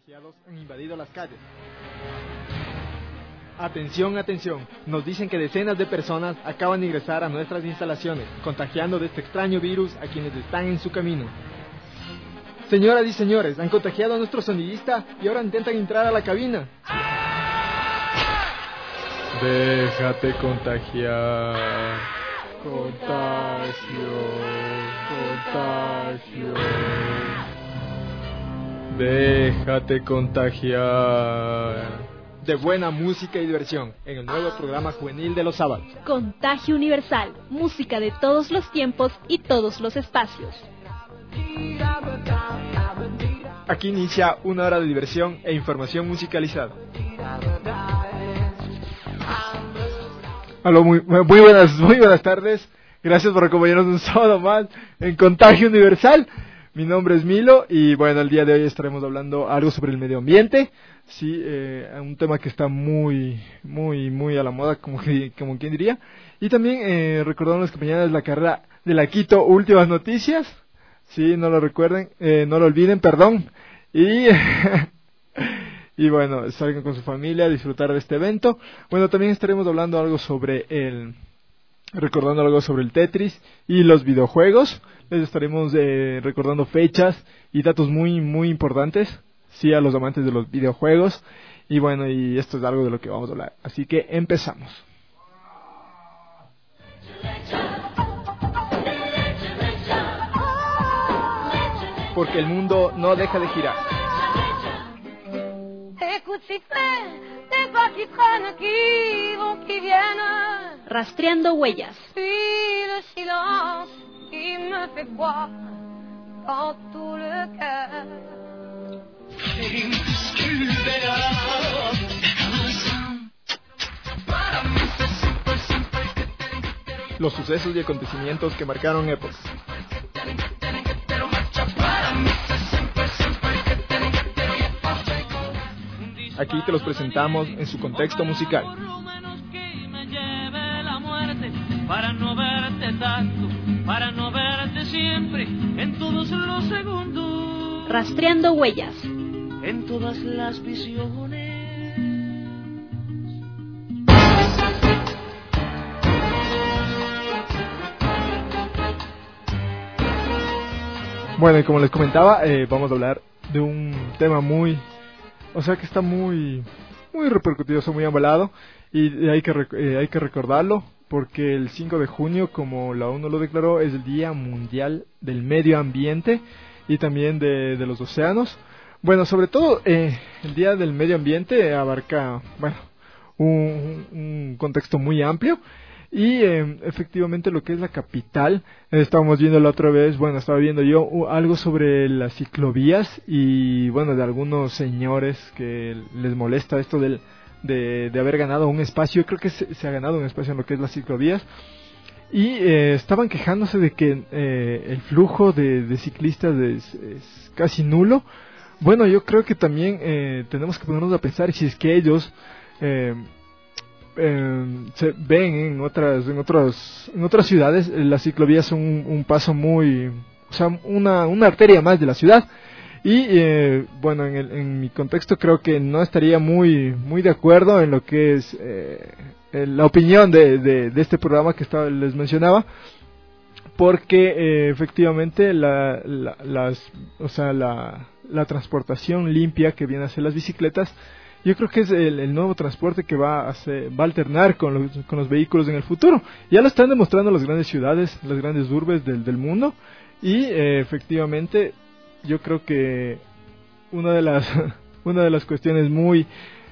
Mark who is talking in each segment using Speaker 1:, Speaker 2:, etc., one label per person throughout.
Speaker 1: contagiados han invadido las calles. Atención, atención, nos dicen que decenas de personas acaban de ingresar a nuestras instalaciones, contagiando de este extraño virus a quienes están en su camino. Señoras y señores, han contagiado a nuestro sonidista y ahora intentan entrar a la cabina. Déjate contagiar. Contagio. Déjate contagiar. De buena música y diversión en el nuevo programa juvenil de los sábados.
Speaker 2: Contagio Universal, música de todos los tiempos y todos los espacios.
Speaker 1: Aquí inicia una hora de diversión e información musicalizada. Aló, muy buenas tardes. Gracias por acompañarnos un sábado más en Contagio Universal. Mi nombre es Milo y bueno, el día de hoy estaremos hablando algo sobre el medio ambiente. Sí, un tema que está muy a la moda, como quien diría. Y también recordándoles que mañana es la carrera de la Quito Últimas Noticias. Sí, no lo recuerden, no lo olviden, perdón. Y y bueno, salgan con su familia a disfrutar de este evento. Bueno, también estaremos hablando recordando algo sobre el Tetris y los videojuegos. Les estaremos recordando fechas y datos muy importantes, sí, a los amantes de los videojuegos. Y bueno, y esto es algo de lo que vamos a hablar. Así que empezamos. Porque el mundo no deja de girar.
Speaker 2: Rastreando huellas.
Speaker 1: Los sucesos y acontecimientos que marcaron épocas. Aquí te los presentamos en su contexto musical.
Speaker 3: Para no verte tanto, para no verte siempre, en todos los segundos.
Speaker 2: Rastreando huellas.
Speaker 3: En todas las visiones.
Speaker 1: Bueno, y como les comentaba, vamos a hablar de un tema que está muy repercutido, muy avalado, y hay que recordarlo, porque el 5 de junio, como la ONU lo declaró, es el Día Mundial del Medio Ambiente y también de los océanos. Bueno, sobre todo el Día del Medio Ambiente abarca, un contexto muy amplio. Y efectivamente lo que es la capital, estábamos viendo la otra vez, estaba viendo yo algo sobre las ciclovías y de algunos señores que les molesta esto de haber ganado un espacio. Yo creo que se ha ganado un espacio en lo que es las ciclovías y estaban quejándose de que el flujo de ciclistas es casi nulo. Bueno, yo creo que también tenemos que ponernos a pensar si es que ellos se ven en otras ciudades. Las ciclovías son un paso una arteria más de la ciudad. Y en mi contexto creo que no estaría muy de acuerdo en lo que es la opinión de este programa que les mencionaba, porque efectivamente la transportación limpia que viene a ser las bicicletas, yo creo que es el nuevo transporte que va a alternar con los vehículos en el futuro. Ya lo están demostrando las grandes ciudades, las grandes urbes del mundo, y efectivamente yo creo que una de las cuestiones muy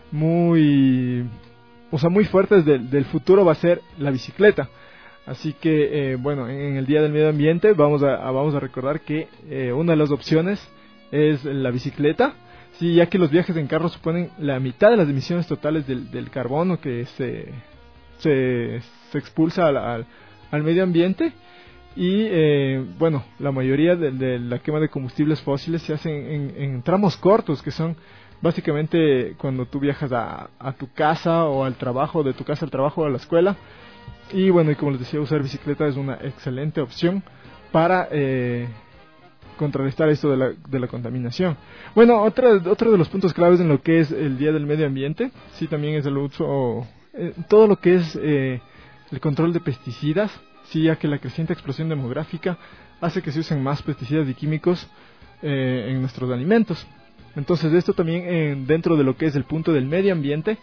Speaker 1: fuertes del futuro va a ser la bicicleta. Así que en el Día del Medio Ambiente vamos a recordar que una de las opciones es la bicicleta. Sí, ya que los viajes en carro suponen la mitad de las emisiones totales del carbono que se expulsa al medio ambiente. Y la mayoría de la quema de combustibles fósiles se hacen en tramos cortos, que son básicamente cuando tú viajas a tu casa o al trabajo, de tu casa al trabajo o a la escuela. Y como les decía, usar bicicleta es una excelente opción para contrarrestar esto de la contaminación. Bueno, otro de los puntos claves en lo que es el Día del Medio Ambiente, sí, también es el uso, todo lo que es el control de pesticidas, sí, ya que la creciente explosión demográfica hace que se usen más pesticidas y químicos en nuestros alimentos. Entonces esto también dentro de lo que es el punto del medio ambiente,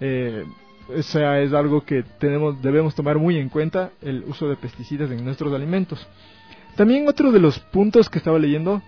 Speaker 1: o sea, es algo que debemos tomar muy en cuenta, el uso de pesticidas en nuestros alimentos. También otro de los puntos que estaba leyendo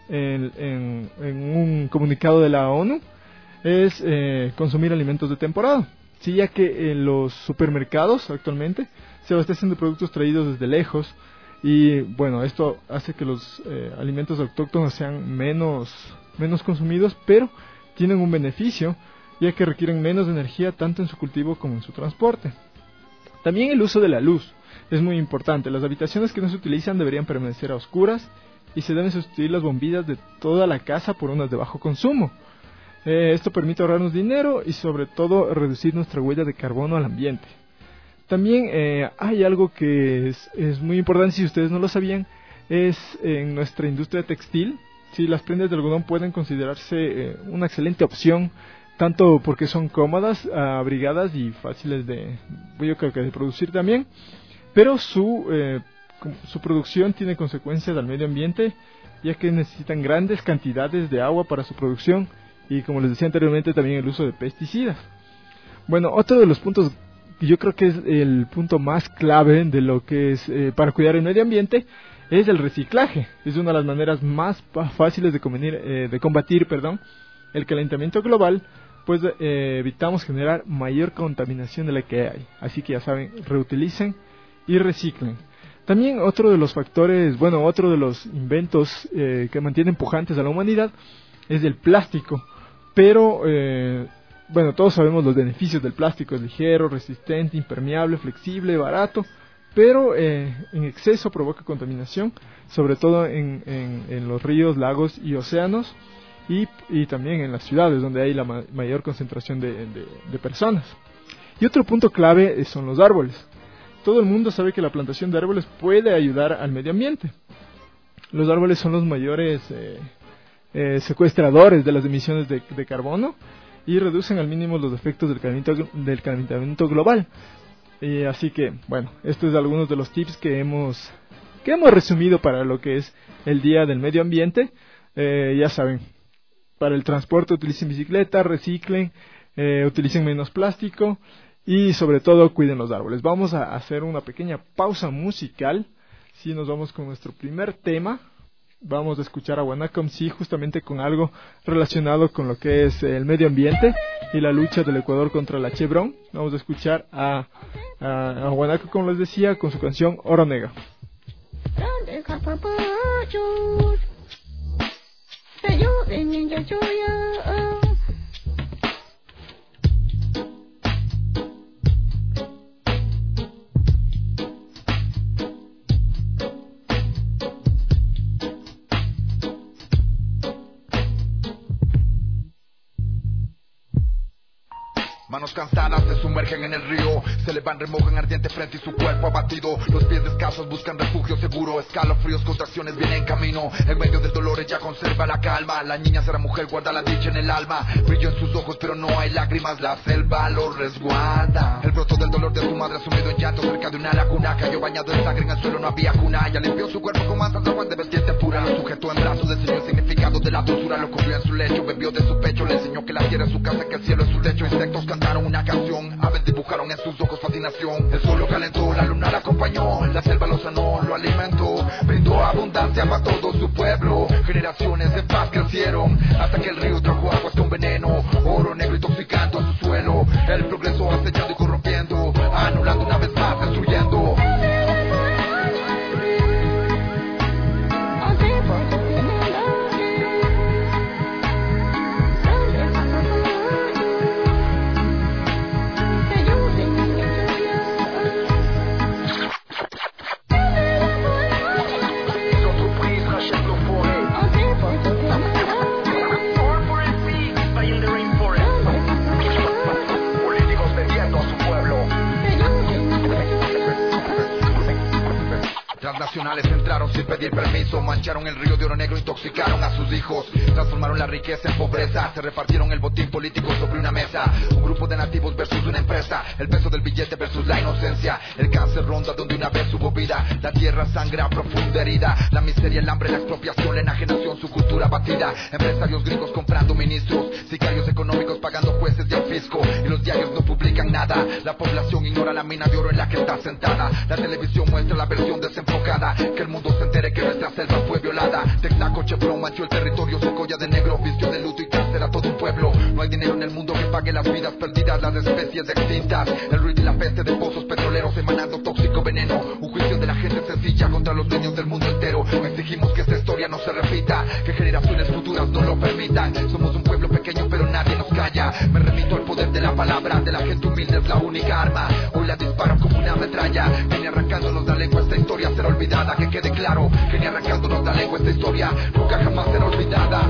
Speaker 1: en un comunicado de la ONU es consumir alimentos de temporada. Sí, ya que en los supermercados actualmente se abastecen de productos traídos desde lejos y bueno, esto hace que los alimentos autóctonos sean menos consumidos, pero tienen un beneficio ya que requieren menos energía tanto en su cultivo como en su transporte. También el uso de la luz es muy importante. Las habitaciones que no se utilizan deberían permanecer a oscuras y se deben sustituir las bombillas de toda la casa por unas de bajo consumo. Esto permite ahorrarnos dinero y sobre todo reducir nuestra huella de carbono al ambiente. También hay algo que es muy importante, si ustedes no lo sabían, es en nuestra industria textil. Sí, las prendas de algodón pueden considerarse una excelente opción, tanto porque son cómodas, abrigadas y fáciles de producir también, pero su producción tiene consecuencias al medio ambiente, ya que necesitan grandes cantidades de agua para su producción y, como les decía anteriormente, también el uso de pesticidas. Bueno, otro de los puntos que yo creo que es el punto más clave de lo que es para cuidar el medio ambiente es el reciclaje. Es una de las maneras más fáciles de combatir el calentamiento global, pues evitamos generar mayor contaminación de la que hay. Así que ya saben, reutilicen y reciclen. También otro de los factores, otro de los inventos que mantienen pujantes a la humanidad es el plástico. Pero, todos sabemos los beneficios del plástico: es ligero, resistente, impermeable, flexible, barato, pero en exceso provoca contaminación, sobre todo en los ríos, lagos y océanos, y también en las ciudades donde hay la mayor concentración de personas. Y otro punto clave son los árboles. Todo el mundo sabe que la plantación de árboles puede ayudar al medio ambiente. Los árboles son los mayores secuestradores de las emisiones de carbono y reducen al mínimo los efectos del calentamiento global. Así que, estos son algunos de los tips que hemos resumido para lo que es el Día del Medio Ambiente. Ya saben, para el transporte utilicen bicicleta, reciclen, utilicen menos plástico y sobre todo cuiden los árboles. Vamos a hacer una pequeña pausa musical. Si nos vamos con nuestro primer tema, vamos a escuchar a Guanaco MC, justamente con algo relacionado con lo que es el medio ambiente y la lucha del Ecuador contra la Chevron. Vamos a escuchar a Guanaco, como les decía, con su canción Oro Negro.
Speaker 4: Manos cansadas se sumergen en el río, se elevan, remojan ardiente frente y su cuerpo abatido. Los pies descalzos buscan refugio seguro, escalofríos, contracciones vienen en camino. En medio del dolor ella conserva la calma, la niña será mujer, guarda la dicha en el alma. Brillo en sus ojos pero no hay lágrimas, la selva lo resguarda. El broto del dolor de su madre sumido en llanto cerca de una laguna, cayó bañado en sangre, en el suelo no había cuna. Ella limpió su cuerpo con mantas de agua de vertiente pura, lo sujetó en brazos, le enseñó el significado de la dulzura. Lo cubrió en su lecho, bebió de su pecho, le enseñó que la tierra es su casa, que el cielo es su techo. Insectos cantaron una canción, aves dibujaron en sus ojos fascinación. El sol lo calentó, la luna la acompañó, la selva lo sanó, lo alimentó, brindó abundancia para todo su pueblo. Generaciones de paz crecieron, hasta que el río trajo agua hasta un veneno, oro negro intoxicando a su suelo. El progreso acechando y corrompiendo, anulando una vez más, destruyendo.
Speaker 5: By in the rainforest.
Speaker 4: nacionales entraron sin pedir permiso, mancharon el río de oro negro, intoxicaron a sus hijos, transformaron la riqueza en pobreza, se repartieron el botín político sobre una mesa, un grupo de nativos versus una empresa, el peso del billete versus la inocencia, el cáncer ronda donde una vez hubo vida, la tierra sangra profunda herida, la miseria, el hambre, la expropiación, la enajenación, su cultura batida, empresarios gringos comprando ministros, sicarios económicos pagando jueces y al fisco, y los diarios no publican nada, la población ignora la mina de oro en la que está sentada, la televisión muestra la versión desenfocada, que el mundo se entere que nuestra selva fue violada, Texaco, Chevron, manchó el territorio, Secoya de negro, vistió de luto y cárcel a todo un pueblo, no hay dinero en el mundo que pague las vidas perdidas, las especies extintas, el ruido y la peste de pozos petroleros emanando tóxico veneno, un juicio de la gente sencilla contra los dueños del mundo entero, exigimos que esta historia no se repita, que generaciones futuras no lo permitan, somos un pueblo pequeño pero nadie nos calla, me remito al poder de la palabra, de la gente humilde es la única arma, hoy la disparan como una metralla, que ni arrancándonos la lengua esta historia será olvidada, que quede claro, que ni arrancándonos la lengua esta historia nunca jamás será olvidada.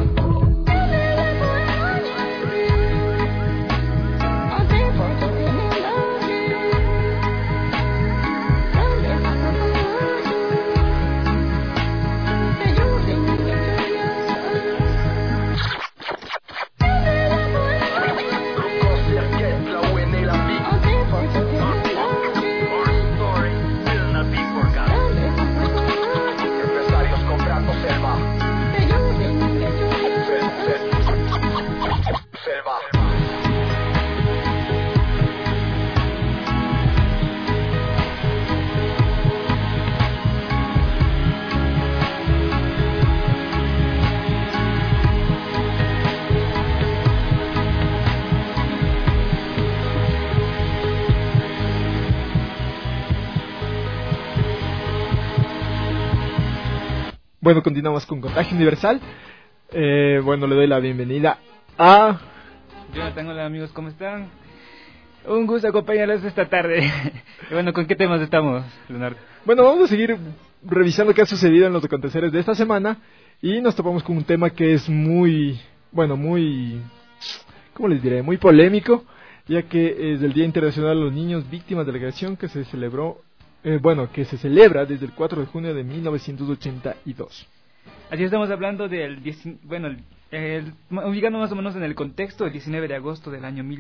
Speaker 1: Bueno, continuamos con Contagio Universal. Bueno, le doy la bienvenida a...
Speaker 5: Jonathan, hola amigos, ¿cómo están? Un gusto acompañarlos esta tarde. Y bueno, ¿con qué temas estamos, Leonardo?
Speaker 1: Bueno, vamos a seguir revisando qué ha sucedido en los aconteceres de esta semana. Y nos topamos con un tema que es muy... Bueno, muy... ¿Cómo les diré? Muy polémico, ya que es el Día Internacional de los Niños Víctimas de la Agresión, que se celebró... que se celebra desde el 4 de junio de 1982.
Speaker 5: Así estamos hablando del... ubicando más o menos en el contexto, el 19 de agosto del año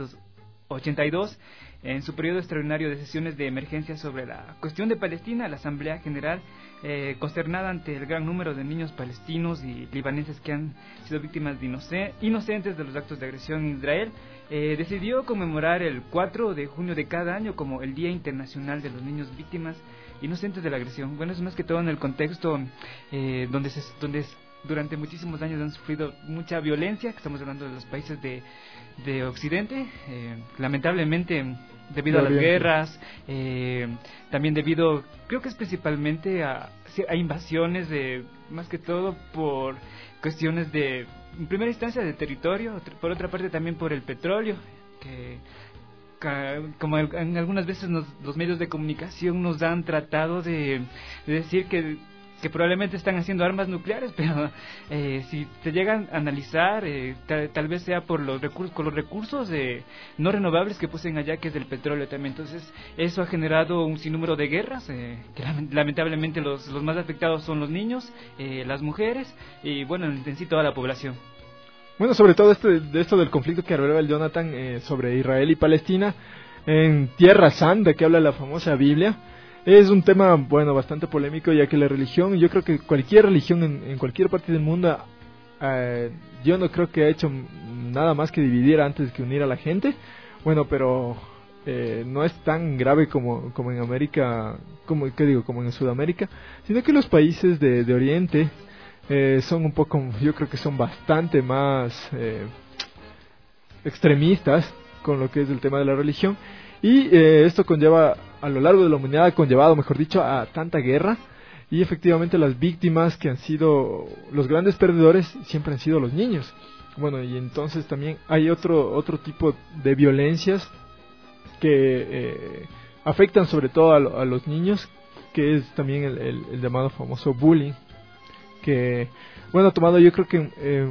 Speaker 5: 1982, en su periodo extraordinario de sesiones de emergencia sobre la cuestión de Palestina, la Asamblea General, consternada ante el gran número de niños palestinos y libaneses que han sido víctimas de inocentes de los actos de agresión en Israel, decidió conmemorar el 4 de junio de cada año como el Día Internacional de los Niños Víctimas Inocentes de la Agresión. Bueno, es más que todo en el contexto donde durante muchísimos años han sufrido mucha violencia, que estamos hablando de los países de Occidente, lamentablemente debido a las guerras, también debido, creo que es principalmente a invasiones, más que todo por cuestiones de, en primera instancia, de territorio, por otra parte también por el petróleo, que como en algunas veces los medios de comunicación nos han tratado de decir que probablemente están haciendo armas nucleares, pero si se llegan a analizar, tal vez sea por los recursos no renovables que poseen allá, que es el petróleo también. Entonces eso ha generado un sinnúmero de guerras, que lamentablemente los más afectados son los niños, las mujeres y bueno, en sí toda la población.
Speaker 1: Bueno, sobre todo de esto del conflicto que hablaba el Jonathan sobre Israel y Palestina en Tierra Santa, que habla la famosa Biblia. Es un tema, bueno, bastante polémico, ya que la religión, yo creo que cualquier religión en cualquier parte del mundo, yo no creo que ha hecho nada más que dividir antes que unir a la gente. Bueno, pero no es tan grave como en América, como en Sudamérica, sino que los países de Oriente son un poco, yo creo que son bastante más extremistas con lo que es el tema de la religión. Y esto conlleva, a lo largo de la humanidad, ha conllevado, mejor dicho, a tanta guerra. Y efectivamente las víctimas que han sido los grandes perdedores siempre han sido los niños. Bueno, y entonces también hay otro tipo de violencias que afectan sobre todo a los niños, que es también el llamado famoso bullying, que bueno, ha tomado yo creo que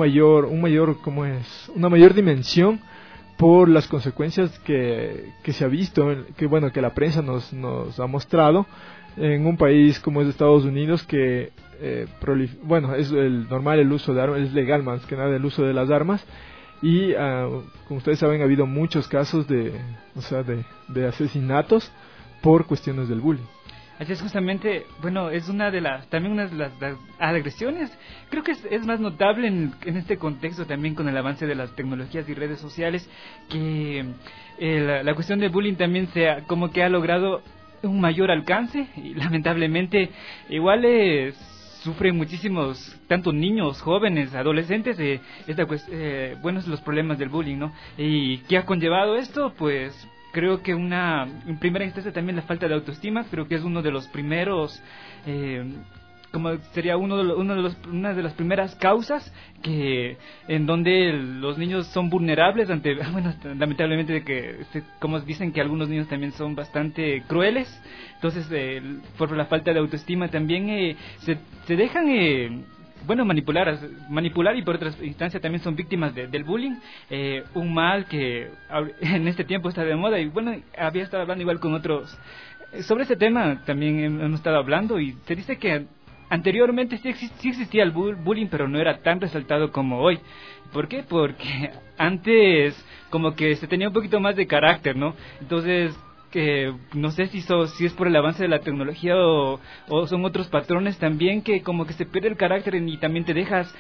Speaker 1: una mayor dimensión por las consecuencias que se ha visto, que la prensa nos ha mostrado en un país como es Estados Unidos que bueno, es normal el uso de armas, es legal más que nada el uso de las armas, y como ustedes saben ha habido muchos casos de asesinatos por cuestiones del bullying.
Speaker 5: Así es, justamente, bueno, es también una de las agresiones, creo que es más notable en este contexto también con el avance de las tecnologías y redes sociales, que la cuestión del bullying también como que ha logrado un mayor alcance, y lamentablemente igual sufren muchísimos, tanto niños, jóvenes, adolescentes, los problemas del bullying, ¿no? ¿Y qué ha conllevado esto? Pues creo que en primera instancia también la falta de autoestima, creo que es uno de los primeros, como sería una de las primeras causas en donde los niños son vulnerables ante, bueno, lamentablemente de que como dicen que algunos niños también son bastante crueles, entonces por la falta de autoestima también se dejan manipular, y por otra instancia también son víctimas del bullying, un mal que en este tiempo está de moda. Y bueno, había estado hablando igual con otros sobre este tema, también hemos estado hablando, y se dice que anteriormente sí existía el bullying, pero no era tan resaltado como hoy. ¿Por qué? Porque antes como que se tenía un poquito más de carácter, ¿no? Entonces que no sé si es por el avance de la tecnología o son otros patrones también, que como que se pierde el carácter y también te dejas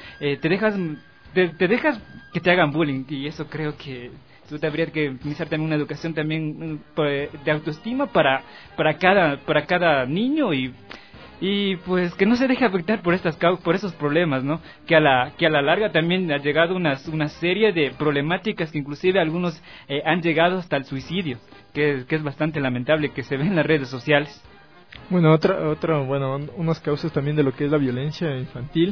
Speaker 5: que te hagan bullying, y eso creo que habría que iniciar también una educación también de autoestima para cada niño, y pues que no se deje afectar por esos problemas, ¿no? Que a la larga también ha llegado una serie de problemáticas que inclusive algunos han llegado hasta el suicidio, que es bastante lamentable, que se ve en las redes sociales.
Speaker 1: Bueno, unas causas también de lo que es la violencia infantil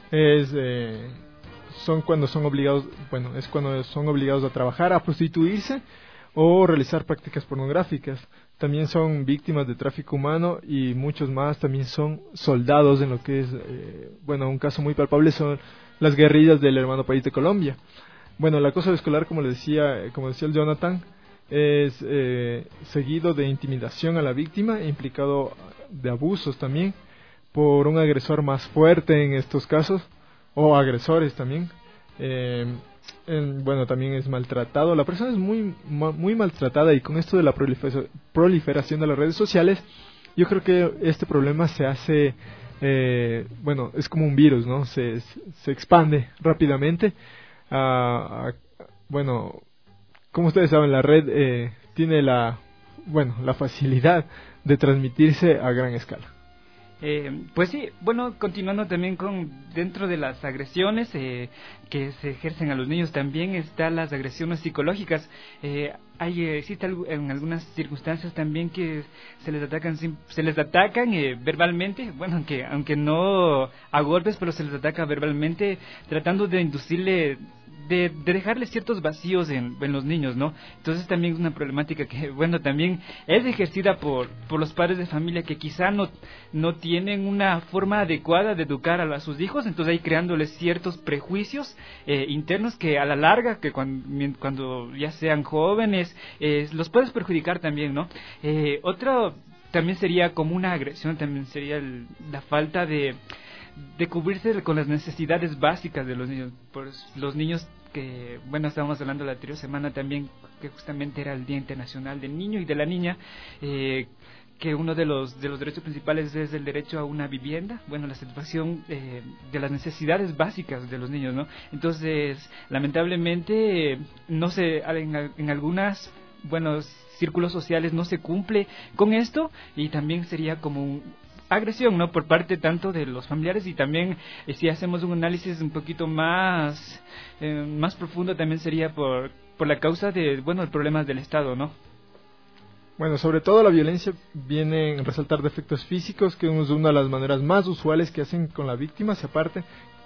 Speaker 1: son cuando son obligados a trabajar, a prostituirse o realizar prácticas pornográficas. También son víctimas de tráfico humano, y muchos más también son soldados en lo que es, un caso muy palpable son las guerrillas del hermano país de Colombia. Bueno, el acoso escolar, como decía el Jonathan, es seguido de intimidación a la víctima, implicado de abusos también por un agresor más fuerte en estos casos, o agresores también. También es maltratado, la persona es muy maltratada, y con esto de la proliferación de las redes sociales, yo creo que este problema se hace, es como un virus, ¿no? Se expande rápidamente. Como ustedes saben, la red tiene la facilidad de transmitirse a gran escala.
Speaker 5: Pues sí, continuando también dentro de las agresiones que se ejercen a los niños, también están las agresiones psicológicas. Existe en algunas circunstancias también que se les atacan verbalmente, aunque no a golpes, pero se les ataca verbalmente, tratando de inducirle, de dejarles ciertos vacíos en los niños, ¿no? Entonces también es una problemática que, también es ejercida por los padres de familia, que quizá no tienen una forma adecuada de educar a sus hijos, entonces ahí creándoles ciertos prejuicios internos que a la larga, que cuando ya sean jóvenes, los puedes perjudicar también, ¿no? Otro también sería como una agresión, también sería la falta de cubrirse con las necesidades básicas de los niños. Pues los niños que, estábamos hablando la anterior semana también, que justamente era el Día Internacional del Niño y de la Niña, que uno de los derechos principales es el derecho a una vivienda, la satisfacción de las necesidades básicas de los niños, ¿no? Entonces, lamentablemente, en algunas, círculos sociales no se cumple con esto, y también sería como agresión, ¿no? Por parte tanto de los familiares, y también si hacemos un análisis un poquito más profundo, también sería por la causa de problemas del Estado, ¿no?
Speaker 1: Sobre todo la violencia viene en resaltar defectos físicos, que es una de las maneras más usuales que hacen que la víctima se aparte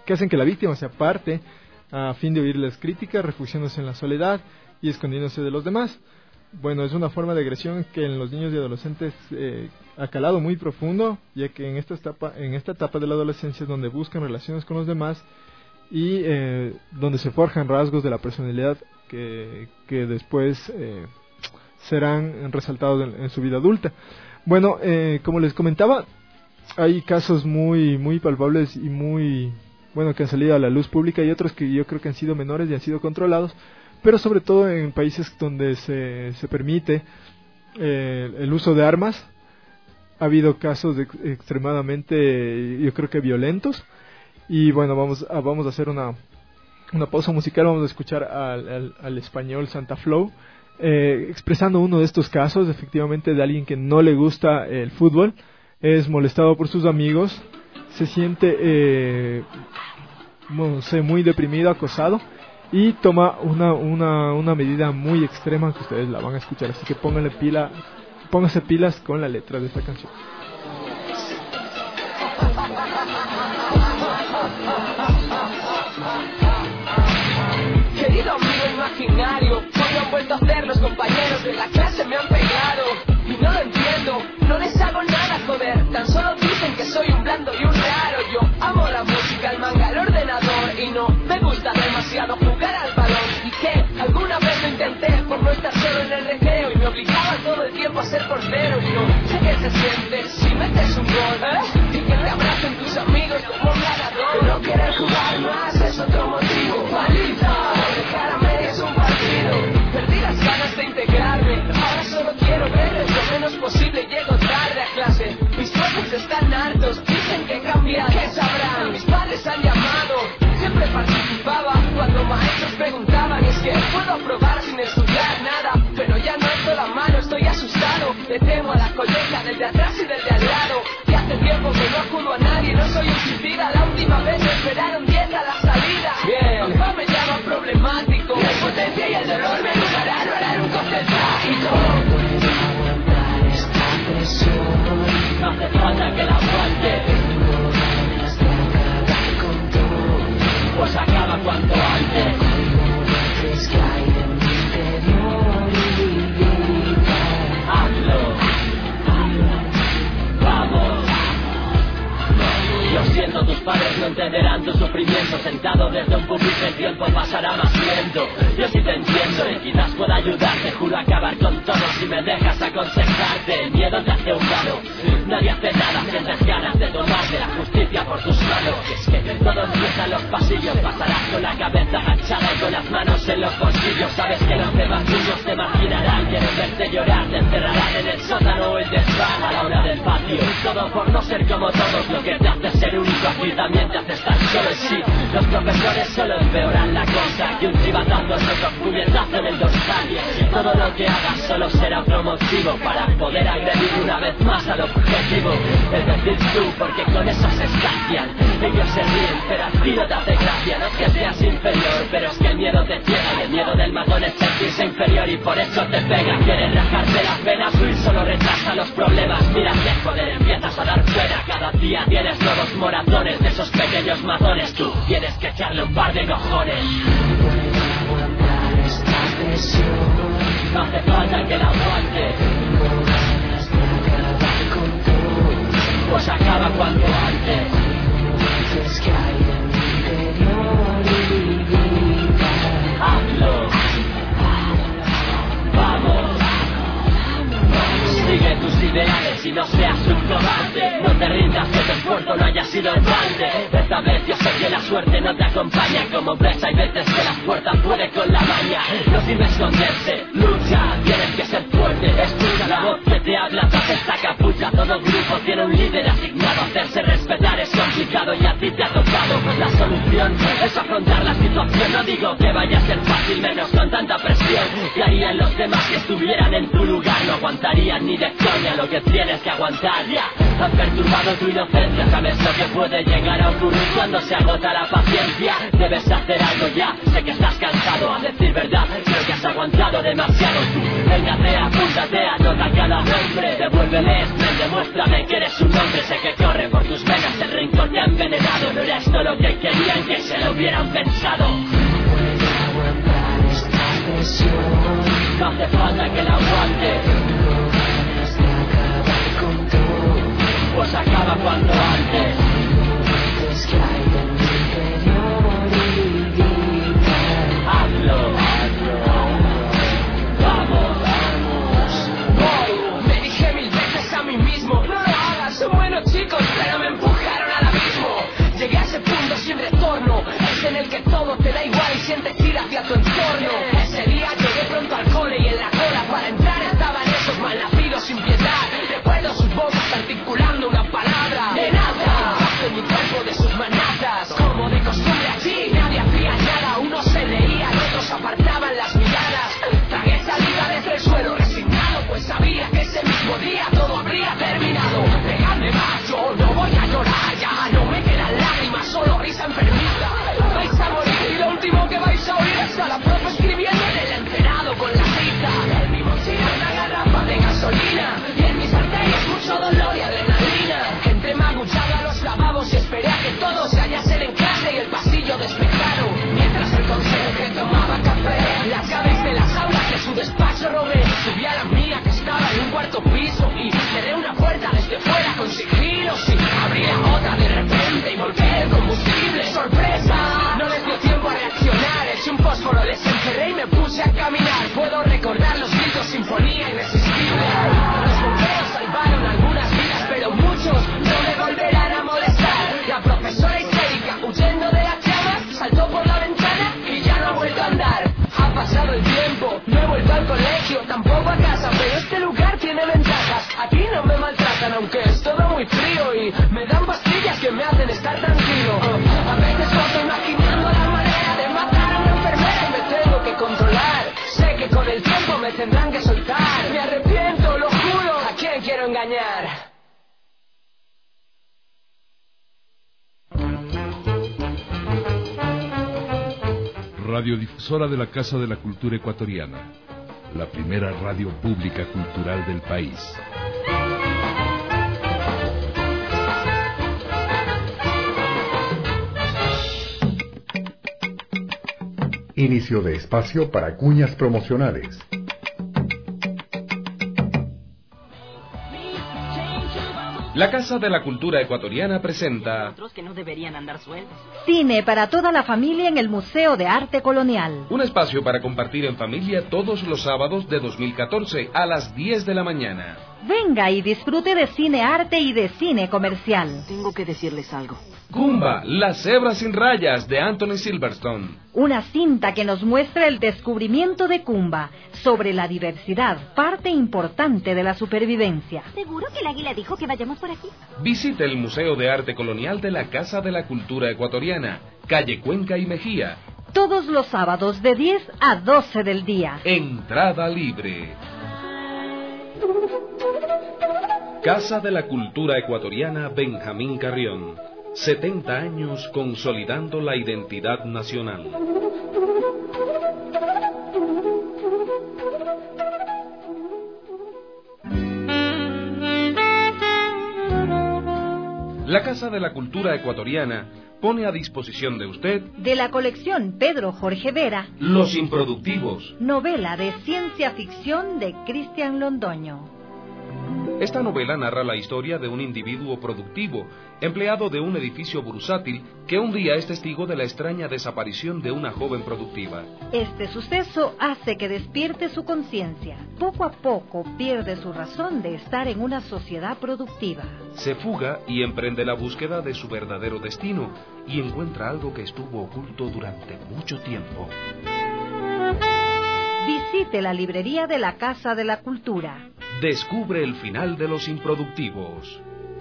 Speaker 1: a fin de oír las críticas, refugiándose en la soledad y escondiéndose de los demás. Es una forma de agresión que en los niños y adolescentes ha calado muy profundo, ya que en esta etapa de la adolescencia es donde buscan relaciones con los demás, y donde se forjan rasgos de la personalidad que después serán resaltados en su vida adulta. Bueno, como les comentaba, hay casos muy palpables y que han salido a la luz pública, y otros que yo creo que han sido menores y han sido controlados, pero sobre todo en países donde se permite el uso de armas. Ha habido casos extremadamente, yo creo que violentos. Y bueno, vamos a hacer una pausa musical. Vamos a escuchar al español Santa Flow expresando uno de estos casos, efectivamente, de alguien que no le gusta el fútbol, es molestado por sus amigos, se siente muy deprimido, acosado, y toma una medida muy extrema que ustedes la van a escuchar. Así que pónganse pilas con la letra de esta canción.
Speaker 6: Querido amigo imaginario, hoy han vuelto a hacer los compañeros de la clase, me han pegado y no lo entiendo, no les hago nada, joder, tan solo dicen que soy un blando y un raro. Yo amo la música, el manga, el ordenador, y no me gusta demasiado jugar al balón. Y que alguna vez lo intenté por no estar solo en el recreo, y me obligaba todo el tiempo a ser portero. Y no sé qué se siente si metes un gol, y que te abracen tus amigos como un ganador. No querer jugar más es otro motivo, paliza, dejar a medias un partido. Perdí las ganas de integrarme, ahora solo quiero ver lo menos posible. Llego tarde a clase, mis profes están hartos, dicen que he cambiado, ¿qué sabrán? Mis padres han llamado, siempre participaba cuando maestros preguntaban. Y es que puedo aprobar sin estudiar nada, pero ya no alzo la mano, estoy asustado. Le temo a la colega del de atrás y del de al lado, y hace tiempo que no acudo a nadie, no soy un suicida. La última vez me esperaron 10 a la salida. Bien, papá me llama problemático, la impotencia y el dolor me ayudarán a orar un cóctel trágico. No hace falta que la aguante, pues acaba cuanto antes. Hazlo, vamos. Lo siento, tus padres no entenderán tu sufrimiento. Sentado desde un pupitre el tiempo pasará más lento. Yo sí te entiendo y quizás pueda ayudarte. Juro acabar con todo si me dejas aconsejarte. El miedo te hace un lado, nadie hace nada. Sientes ganas de tomarte la justicia por tus manos. Es que todo empieza en los pasillos. Pasarás con la cabeza agachada y con las manos en los bolsillos. Sabes que los demás niños te marginarán, quieren verte llorar, te encerrarán en el sótano o el desván a la hora del patio. Todo por no ser como todos, lo que te hace ser único aquí también te hace estar solo. Sí, los profesores solo empeoran la cosa, que un chivatazo es otro puñetazo en el dorsal. Y todo lo que hagas solo será otro motivo para poder agredir una vez más al objetivo. Es decir, tú, porque con eso se escancian. Ellos se ríen, pero a ti no te hace gracia. No es que seas inferior, pero es que el miedo te ciega. Y el miedo del matón es sentirse inferior y por eso te pega. Quieres rajarte las venas, huir solo retrasa los problemas. Mira que joder, empiezas a dar pena. Cada día tienes nuevos moratones de esos pequeños matones. Tú tienes que echarle un par de cojones. No hace falta que la aguante, pues acaba cuanto antes. Hazlo, vamos. Sigue tus ideales y no seas un cobarde. No te rindas, que tu esfuerzo no haya sido en balde. Esta vez yo sé que la suerte no te acompaña. Como ves, hay veces que la puerta puede con la maña. No sirve esconderse, lucha, tienes que ser fuerte. Escucha la voz que te habla, taja esta capucha. Todo grupo tiene un líder asignado. Hacerse respetar es complicado y a ti te ha tocado. La solución es afrontar la situación. No digo que vaya a ser fácil, menos con tanta presión. ¿Qué harían los demás que estuvieran en tu lugar? No aguantarían ni de coña lo que tienes que aguantar. Ya, han perturbado tu inocencia. Sabes lo que puede llegar a ocurrir cuando se agota la paciencia. Debes hacer algo ya, sé que estás cansado. A decir verdad, creo que has aguantado demasiado. Tú, véngate, apúntate, anota cada nombre. Devuélvele estrés, demuéstrame que eres un hombre. Sé que corre por tus venas, el rencor te ha envenenado. No eres todo lo que querían que se lo hubieran pensado. No hace falta que la aguante, pues acaba cuanto antes. Hazlo, vamos. las llaves de las aulas de su despacho robé. Subí a la mía que estaba en un cuarto piso y cerré una puerta desde fuera con sigilos y abrí la otra de repente y volqué el combustible. ¡Sorpresa! No les dio tiempo a reaccionar. Eché un fósforo, les encerré y me puse a caminar. Puedo recordar los gritos, sinfonía irresistible. Los bomberos salvaron algunas vidas, pero muchos no me volverán a molestar. La profesora histérica, huyendo de las llamas, saltó por la ventana y ya no ha vuelto a andar. Ha pasado el tiempo, no he vuelto al colegio, tampoco a casa, pero este lugar tiene ventajas. Aquí no me maltratan, aunque es todo muy frío y me dan pastillas que me hacen estar tranquilo. A veces estoy imaginando la manera de matar a una enfermera y me tengo que controlar. Sé que con el tiempo me tendrán que soltar. Me arrepiento, lo juro. ¿A quién quiero engañar?
Speaker 7: Radiodifusora de la Casa de la Cultura Ecuatoriana, la primera radio pública cultural del país.
Speaker 8: Inicio de espacio para cuñas promocionales.
Speaker 9: La Casa de la Cultura Ecuatoriana presenta
Speaker 10: Otros que no deberían andar sueltos.
Speaker 11: Cine para toda la familia en el Museo de Arte Colonial.
Speaker 9: un espacio para compartir en familia todos los sábados de 2014 a las 10 de la mañana.
Speaker 11: Venga y disfrute de cine arte y de cine comercial.
Speaker 10: Tengo que decirles algo.
Speaker 9: Kumba, La cebra sin rayas, de Anthony Silverstone.
Speaker 11: Una cinta que nos muestra el descubrimiento de Kumba sobre la diversidad, parte importante de la supervivencia.
Speaker 12: ¿Seguro que el águila dijo que vayamos por aquí?
Speaker 9: Visite el Museo de Arte Colonial de la Casa de la Cultura Ecuatoriana, calle Cuenca y Mejía.
Speaker 11: Todos los sábados de 10 a 12 del día.
Speaker 9: Entrada libre. Casa de la Cultura Ecuatoriana Benjamín Carrión. 70 años consolidando la identidad nacional. La Casa de la Cultura Ecuatoriana pone a disposición de usted
Speaker 11: de la colección Pedro Jorge Vera,
Speaker 9: Los Improductivos,
Speaker 11: novela de ciencia ficción de Cristian Londoño.
Speaker 9: Esta novela narra la historia de un individuo productivo, empleado de un edificio bursátil, que un día es testigo de la extraña desaparición de una joven productiva.
Speaker 11: Este suceso hace que despierte su conciencia. Poco a poco pierde su razón de estar en una sociedad productiva.
Speaker 9: Se fuga y emprende la búsqueda de su verdadero destino, y encuentra algo que estuvo oculto durante mucho tiempo.
Speaker 11: Visite la librería de la Casa de la Cultura.
Speaker 9: Descubre el final de Los Improductivos.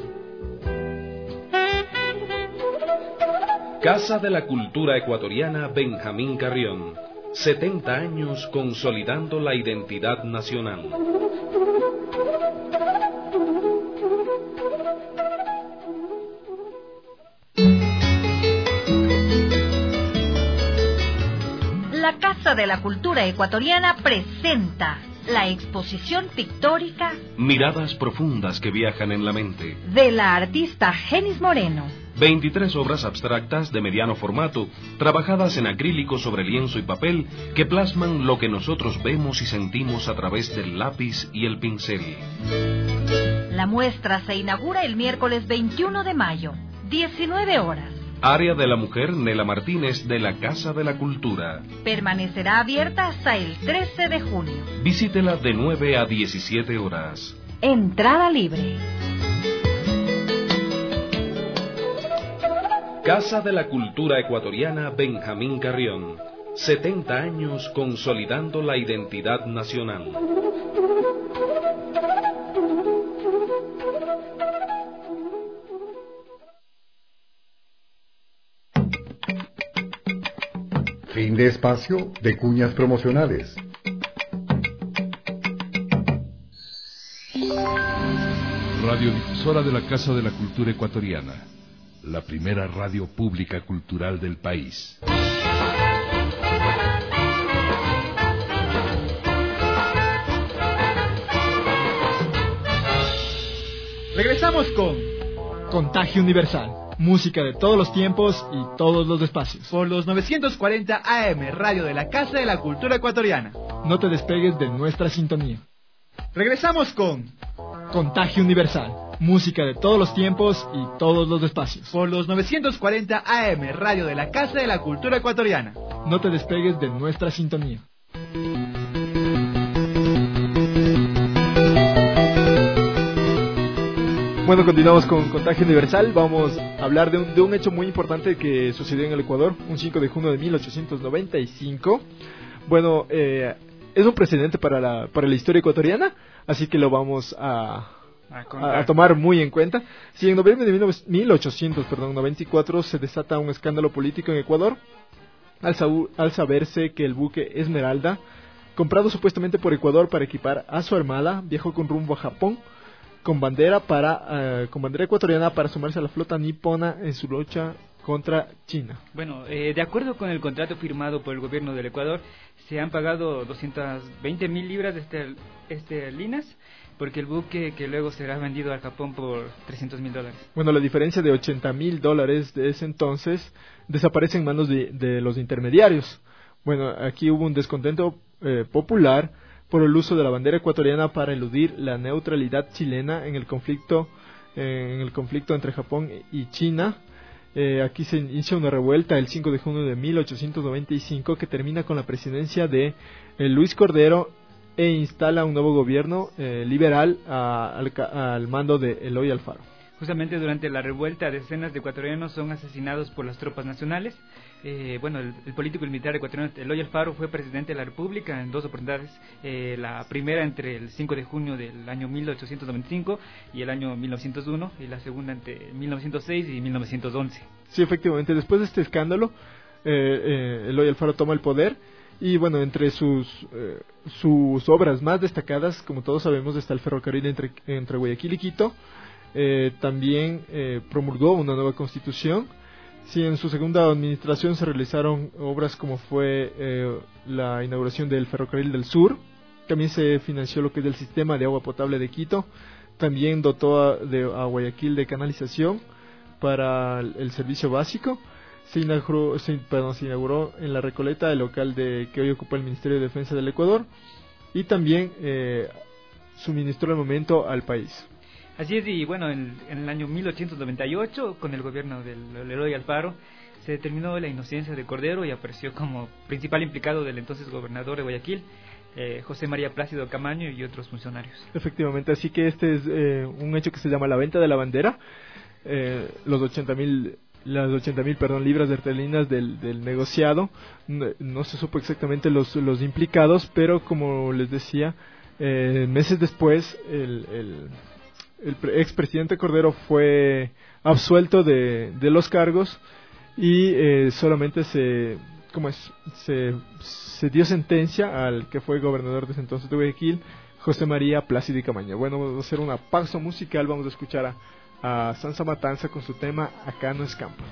Speaker 9: Casa de la Cultura Ecuatoriana Benjamín Carrión. 70 años consolidando la identidad nacional.
Speaker 11: La Casa de la Cultura Ecuatoriana presenta la exposición pictórica
Speaker 9: Miradas profundas que viajan en la mente,
Speaker 11: de la artista Genis Moreno.
Speaker 9: 23 obras abstractas de mediano formato, trabajadas en acrílico sobre lienzo y papel, que plasman lo que nosotros vemos y sentimos a través del lápiz y el pincel.
Speaker 11: La muestra se inaugura el miércoles 21 de mayo, 19 horas.
Speaker 9: Área de la Mujer Nela Martínez de la Casa de la Cultura.
Speaker 11: Permanecerá abierta hasta el 13 de junio.
Speaker 9: Visítela de 9 a 17 horas.
Speaker 11: Entrada libre.
Speaker 9: Casa de la Cultura Ecuatoriana Benjamín Carrión. 70 años consolidando la identidad nacional.
Speaker 8: Fin de espacio de cuñas promocionales.
Speaker 7: Radiodifusora de la Casa de la Cultura Ecuatoriana, la primera radio pública cultural del país.
Speaker 1: Regresamos con Contagio Universal. música de todos los tiempos y todos los espacios.
Speaker 13: Por los 940 AM, Radio de la Casa de la Cultura Ecuatoriana.
Speaker 1: No te despegues de nuestra sintonía.
Speaker 13: Regresamos con
Speaker 1: Contagio Universal, música de todos los tiempos y todos los espacios.
Speaker 13: Por los 940 AM, Radio de la Casa de la Cultura Ecuatoriana.
Speaker 1: No te despegues de nuestra sintonía. Bueno, continuamos con Contagio Universal. Vamos a hablar de un hecho muy importante que sucedió en el Ecuador, un 5 de junio de 1895. Bueno, es un precedente para la historia ecuatoriana, así que lo vamos a tomar muy en cuenta. Sí, en noviembre de 1894 se desata un escándalo político en Ecuador al saberse que el buque Esmeralda, comprado supuestamente por Ecuador para equipar a su armada, viajó con rumbo a Japón con bandera ecuatoriana para sumarse a la flota nipona en su lucha contra China.
Speaker 5: Bueno, de acuerdo con el contrato firmado por el gobierno del Ecuador, se han pagado 220,000 libras esterlinas, porque el buque que luego será vendido al Japón por $300,000.
Speaker 1: Bueno, la diferencia de $80,000 de ese entonces desaparece en manos de los intermediarios. Bueno, aquí hubo un descontento popular por el uso de la bandera ecuatoriana para eludir la neutralidad chilena en el conflicto entre Japón y China. Aquí se inicia una revuelta el 5 de junio de 1895 que termina con la presidencia de Luis Cordero e instala un nuevo gobierno liberal al mando de Eloy Alfaro.
Speaker 5: Justamente durante la revuelta, decenas de ecuatorianos son asesinados por las tropas nacionales. El político y militar ecuatoriano Eloy Alfaro fue presidente de la República en dos oportunidades, la primera entre el 5 de junio del año 1895 y el año 1901, y la segunda entre 1906 y 1911.
Speaker 1: Sí, efectivamente, después de este escándalo, Eloy Alfaro toma el poder. Y bueno, entre sus obras más destacadas, como todos sabemos, está el ferrocarril entre Guayaquil y Quito. También promulgó una nueva constitución. Sí, en su segunda administración se realizaron obras como fue la inauguración del ferrocarril del sur. También se financió lo que es el sistema de agua potable de Quito. También dotó a Guayaquil de canalización para el servicio básico. Se inauguró en La Recoleta el local que hoy ocupa el Ministerio de Defensa del Ecuador, y también suministró al momento al país.
Speaker 5: Así es, y bueno, en el año 1898, con el gobierno del Eloy Alfaro, se determinó la inocencia de Cordero y apareció como principal implicado del entonces gobernador de Guayaquil, José María Plácido Camaño, y otros funcionarios.
Speaker 1: Efectivamente, así que este es un hecho que se llama la venta de la bandera. Los 80,000 libras de esterlinas del negociado, no se supo exactamente los implicados, pero como les decía, meses después el expresidente Cordero fue absuelto de los cargos y solamente se dio sentencia al que fue gobernador de ese entonces de Guayaquil, José María Plácido Camaño. Bueno, vamos a hacer una pausa musical, vamos a escuchar a Sansa Matanza con su tema Acá no es campo.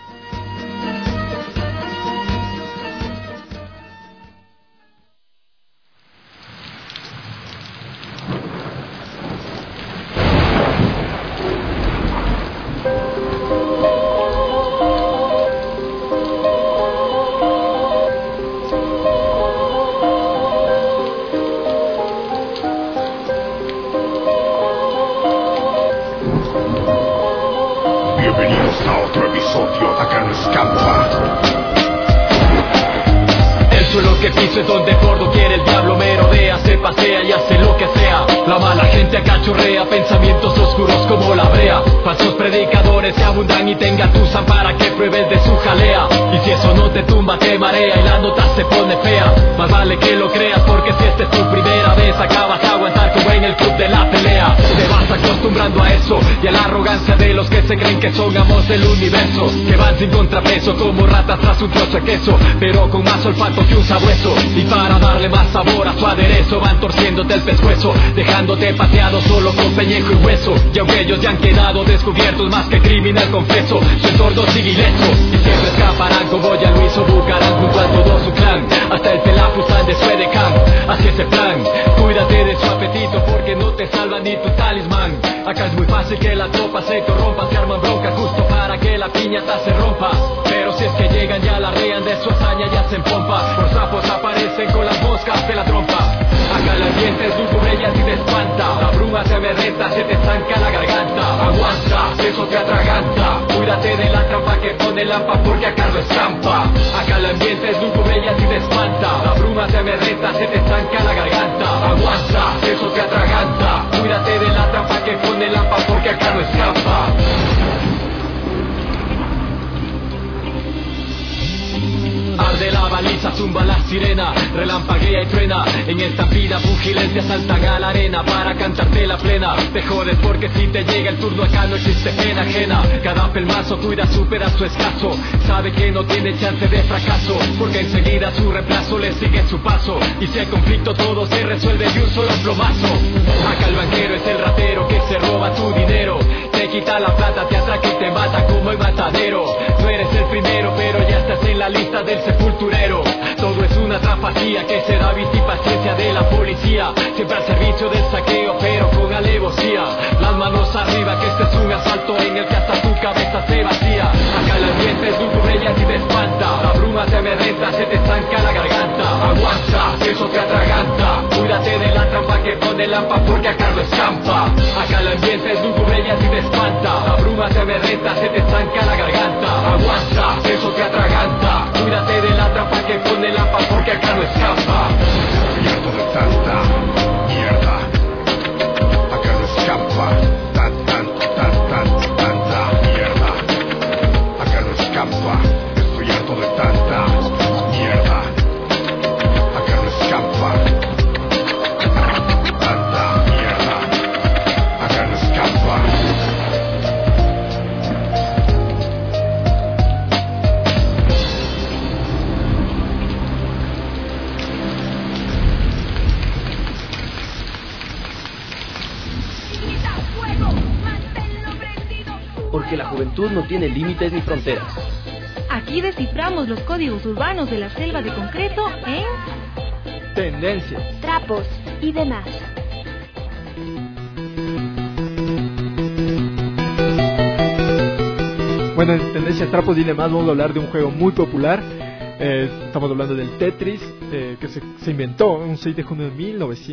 Speaker 6: Es donde por doquier el diablo merodea, se pasea y hace lo que sea. La mala gente acachorrea, pensamientos oscuros como la brea. Falsos predicadores se abundan y te engatusan para que pruebes de su jalea. Y si eso no te tumba, te marea y la nota se pone fea. Más vale que lo creas, porque si esta es tu primera vez, acabas de aguantar como en el club de la pelea. Te vas acostumbrando a eso y a la arrogancia de los que se creen que son amos del universo, que van sin contrapeso como ratas tras un trozo de queso, pero con más olfato que un sabueso. Y para darle más sabor a su aderezo van torciendo partiéndote el pescuezo, dejándote pateado solo con pellejo y hueso. Y aunque ellos ya han quedado descubiertos, más que criminal confeso, su entorno sigue ileso. Y siempre escaparán como ya lo hizo Bucaram junto a todo su clan, hasta el Pelafusán de Suedecam. Así es el plan, cuídate de su apetito porque no te salva ni tu talismán. Acá es muy fácil que la tropa se corrompa, se arman broncas justo para que la piñata se rompa. Pero si es que llegan ya la rean de su hazaña y hacen pompa. Los sapos aparecen con las moscas de la trompa. Acá el ambiente es lúgubre y así te espanta. La bruma se amedrenta, se te estanca la garganta. Aguanta, eso te atraganta. Cuídate de la trampa que pone Lampa porque acá no es trampa. Acá el ambiente es lúgubre y así te espanta. La bruma se amedrenta, se te estanca la garganta. Aguanta, eso te atraganta. Cuídate de la trampa que pone Lampa porque acá no es trampa. Arde la baliza, zumba la sirena, relampaguea y truena. En estampida pugilencia saltan a la arena para cantarte la plena. Te jodes porque si te llega el turno acá no existe pena ajena. Cada pelmazo cuida su pedazo escaso, sabe que no tiene chance de fracaso, porque enseguida su reemplazo le sigue su paso. Y si hay conflicto todo se resuelve de un solo plomazo. Acá el banquero es el ratero que se roba tu dinero, te quita la plata, te atraca y te mata como el matadero. No eres el primero pero ya estás en la lista del sepulturero. Todo es una trapacía que se da vista y paciencia de la policía, siempre al servicio del saqueo pero con alevosía. Las manos arriba que este es un asalto en el que hasta tu cabeza se vacía. Acá el ambiente es lúgubre y así te espanta. La bruma te amedrenta, se te estanca la garganta. Aguanta, eso te atraganta. Cuídate de la trampa que pone Lampa porque acá no escampa. Acá el ambiente es lúgubre y así te espanta. La bruma te amedrenta, se te estanca la garganta. Aguanta, eso te atraganta. Cuídate de la trampa que pone Lampa porque acá no escapa.
Speaker 14: Estoy harto de tanta mierda. Acá no escapa. Tanta mierda. Acá no escapa. Estoy harto de tanta mierda. Acá no escapa. Tanta mierda. Acá no escapa.
Speaker 6: Porque la juventud no tiene límites ni fronteras.
Speaker 2: Aquí desciframos los códigos urbanos de la selva de concreto en
Speaker 1: Tendencias,
Speaker 12: trapos y demás.
Speaker 1: Bueno, en Tendencias, Trapos y demás vamos a hablar de un juego muy popular. Estamos hablando del Tetris, que se inventó un 6 de junio de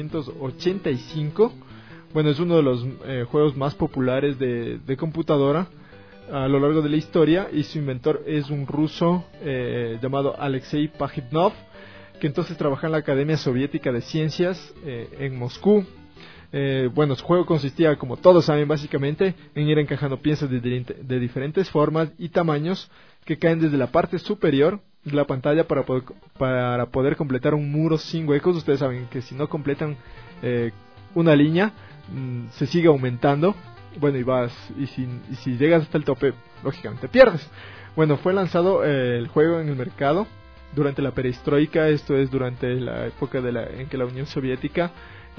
Speaker 1: 1985. Bueno, es uno de los juegos más populares de computadora a lo largo de la historia, y su inventor es un ruso llamado Alexei Pajitnov, que entonces trabaja en la Academia Soviética de Ciencias en Moscú. Bueno, su juego consistía, como todos saben básicamente, en ir encajando piezas de diferentes formas y tamaños que caen desde la parte superior de la pantalla para poder completar un muro sin huecos. Ustedes saben que si no completan una línea, se sigue aumentando. Bueno, y si llegas hasta el tope, lógicamente pierdes. Bueno, fue lanzado el juego en el mercado durante la perestroika, esto es durante la época en que la Unión Soviética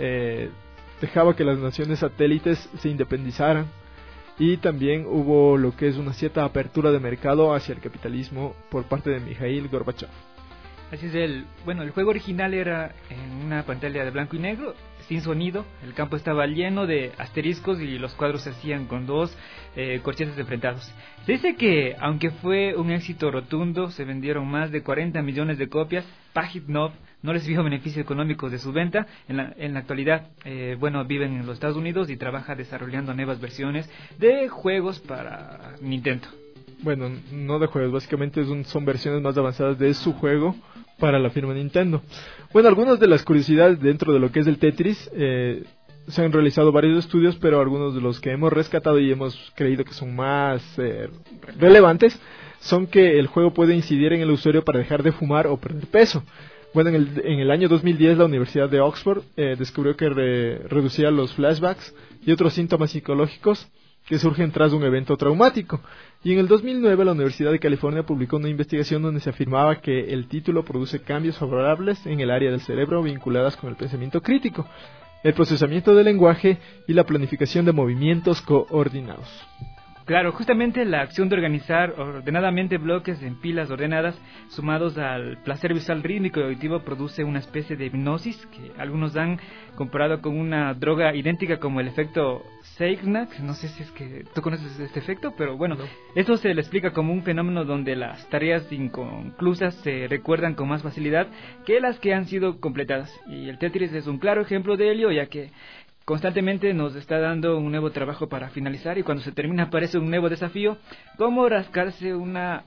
Speaker 1: dejaba que las naciones satélites se independizaran, y también hubo lo que es una cierta apertura de mercado hacia el capitalismo por parte de Mikhail Gorbachev.
Speaker 5: Así es, el juego original era en una pantalla de blanco y negro, sin sonido. El campo estaba lleno de asteriscos y los cuadros se hacían con dos corchetes enfrentados. Se dice que, aunque fue un éxito rotundo, se vendieron más de 40 millones de copias. Pajitnov no recibió beneficios económicos de su venta. En la actualidad, vive en los Estados Unidos y trabaja desarrollando nuevas versiones de juegos para Nintendo.
Speaker 1: Bueno, no de juegos, básicamente son versiones más avanzadas de su juego para la firma Nintendo. Bueno, algunas de las curiosidades dentro de lo que es el Tetris, se han realizado varios estudios, pero algunos de los que hemos rescatado y hemos creído que son más relevantes son que el juego puede incidir en el usuario para dejar de fumar o perder peso. Bueno, en el año 2010 la Universidad de Oxford descubrió que reducía los flashbacks y otros síntomas psicológicos que surgen tras un evento traumático. Y en el 2009 la Universidad de California publicó una investigación donde se afirmaba que el título produce cambios favorables en el área del cerebro vinculadas con el pensamiento crítico, el procesamiento del lenguaje y la planificación de movimientos coordinados.
Speaker 5: Claro, justamente la acción de organizar ordenadamente bloques en pilas ordenadas sumados al placer visual rítmico y auditivo produce una especie de hipnosis que algunos han comparado con una droga idéntica como el efecto Zeigarnik. No sé si es que tú conoces este efecto, pero bueno, eso se le explica como un fenómeno donde las tareas inconclusas se recuerdan con más facilidad que las que han sido completadas. Y el Tetris es un claro ejemplo de ello, ya que constantemente nos está dando un nuevo trabajo para finalizar y cuando se termina aparece un nuevo desafío, como rascarse una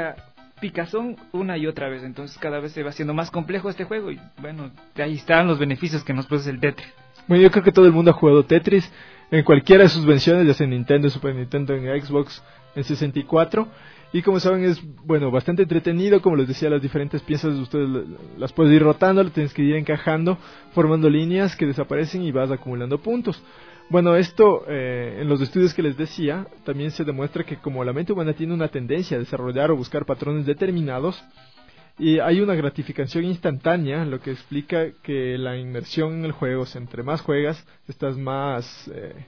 Speaker 5: picazón una y otra vez. Entonces cada vez se va haciendo más complejo este juego y bueno, ahí están los beneficios que nos produce el Tetris.
Speaker 1: Bueno, yo creo que todo el mundo ha jugado Tetris en cualquiera de sus versiones, ya sea en Nintendo, Super Nintendo, en Xbox, en 64. Y como saben es, bueno, bastante entretenido. Como les decía, las diferentes piezas ustedes las puedes ir rotando, las tienes que ir encajando, formando líneas que desaparecen y vas acumulando puntos. Bueno, esto en los estudios que les decía, también se demuestra que como la mente humana tiene una tendencia a desarrollar o buscar patrones determinados, y hay una gratificación instantánea, lo que explica que la inmersión en el juego, o sea, entre más juegas, estás más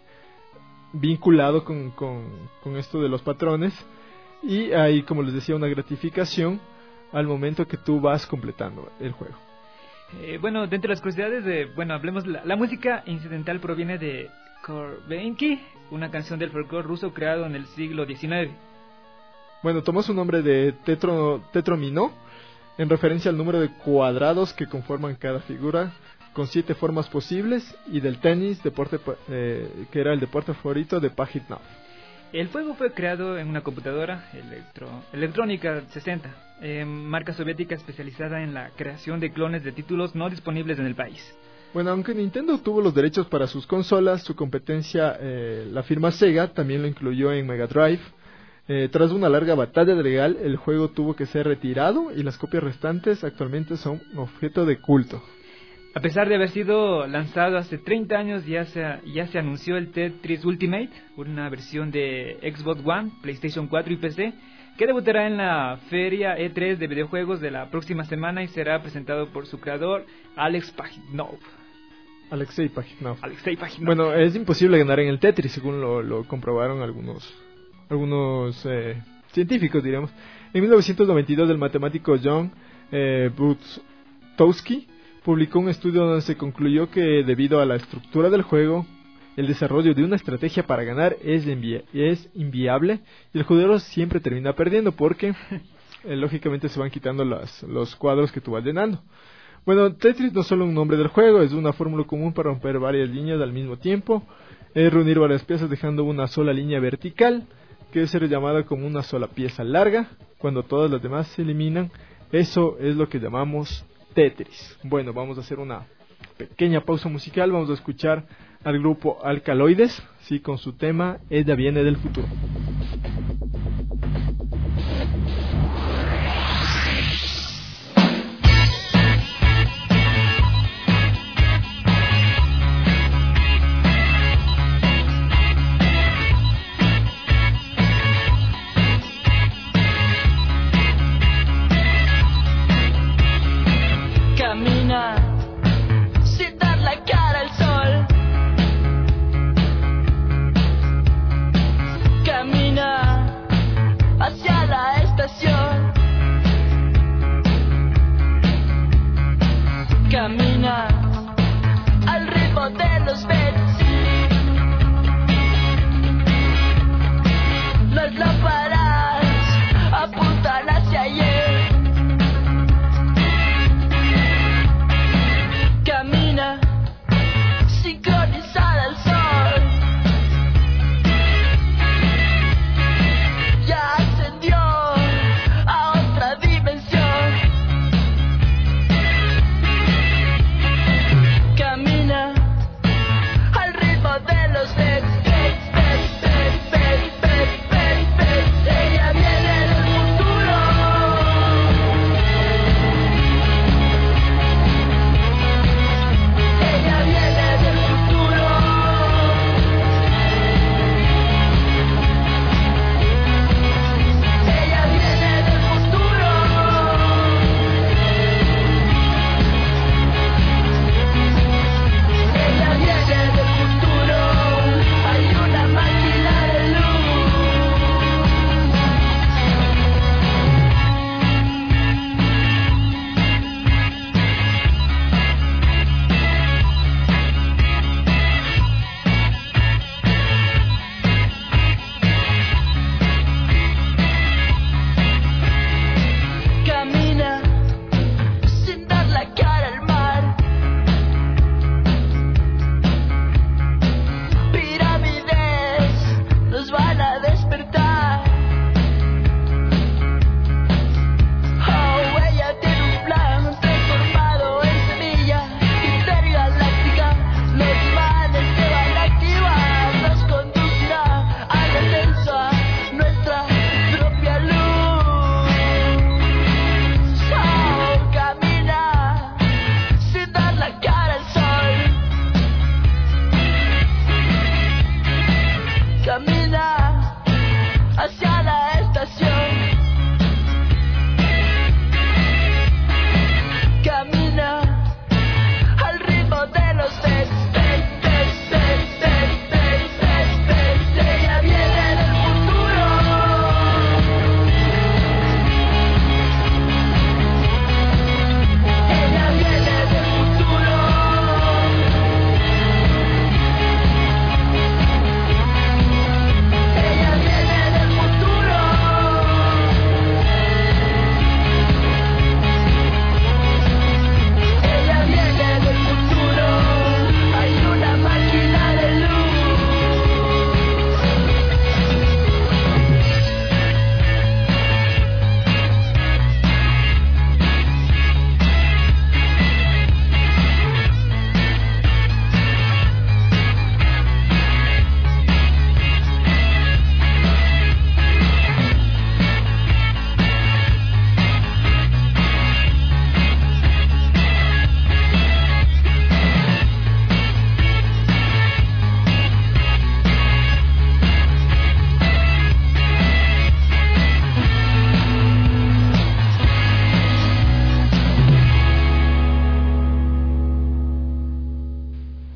Speaker 1: vinculado con esto de los patrones. Y hay, como les decía, una gratificación al momento que tú vas completando el juego.
Speaker 5: Bueno, dentro de las curiosidades, hablemos, la música incidental proviene de Korbenki, una canción del folclore ruso creado en el siglo XIX.
Speaker 1: Bueno, tomó su nombre de Tetromino, en referencia al número de cuadrados que conforman cada figura, con 7 formas posibles, y del tenis, deporte que era el deporte favorito de Pajitnov.
Speaker 5: El juego fue creado en una computadora Electrónica 60, marca soviética especializada en la creación de clones de títulos no disponibles en el país.
Speaker 1: Bueno, aunque Nintendo tuvo los derechos para sus consolas, su competencia, la firma Sega, también lo incluyó en Mega Drive. Tras una larga batalla legal, el juego tuvo que ser retirado y las copias restantes actualmente son objeto de culto.
Speaker 5: A pesar de haber sido lanzado hace 30 años, ya se anunció el Tetris Ultimate, una versión de Xbox One, PlayStation 4 y PC, que debutará en la feria E3 de videojuegos de la próxima semana y será presentado por su creador, Alexei Pajitnov. Bueno, es imposible ganar en el Tetris, según lo comprobaron algunos científicos, diríamos. En 1992, el matemático John Brutowski publicó un estudio donde se concluyó que debido a la estructura del juego, el desarrollo de una estrategia para ganar es inviable y el jugador siempre termina perdiendo porque lógicamente se van quitando los cuadros que tú vas llenando. Bueno, Tetris no es solo un nombre del juego, es una fórmula común para romper varias líneas al mismo tiempo, es reunir varias piezas dejando una sola línea vertical, que debe ser llamada como una sola pieza larga. Cuando todas las demás se eliminan, eso es lo que llamamos Tetris. Bueno, vamos a hacer una pequeña pausa musical. Vamos a escuchar al grupo Alcaloides, sí, con su tema Ella viene del futuro.
Speaker 15: Sin dar la cara al sol, camina hacia la estación, camina al ritmo de los beats, las lámparas apuntan hacia ayer. Camina sincronizada al sol, ya ascendió a otra dimensión. Camina al ritmo de los beats, beats, beats, beats, beats, beats, beats, beats.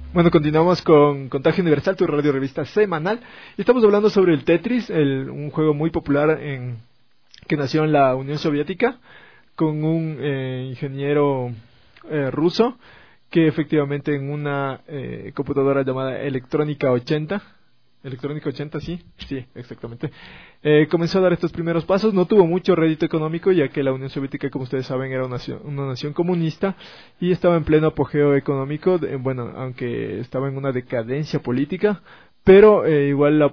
Speaker 1: Bueno, continuamos con Contagio Universal, tu radio revista semanal. Y estamos hablando sobre el Tetris, un juego muy popular que nació en la Unión Soviética, con un ingeniero ruso, que efectivamente en una computadora llamada Electrónica 80, sí, exactamente, comenzó a dar estos primeros pasos. No tuvo mucho rédito económico, ya que la Unión Soviética, como ustedes saben, era una nación comunista y estaba en pleno apogeo económico, aunque estaba en una decadencia política, pero igual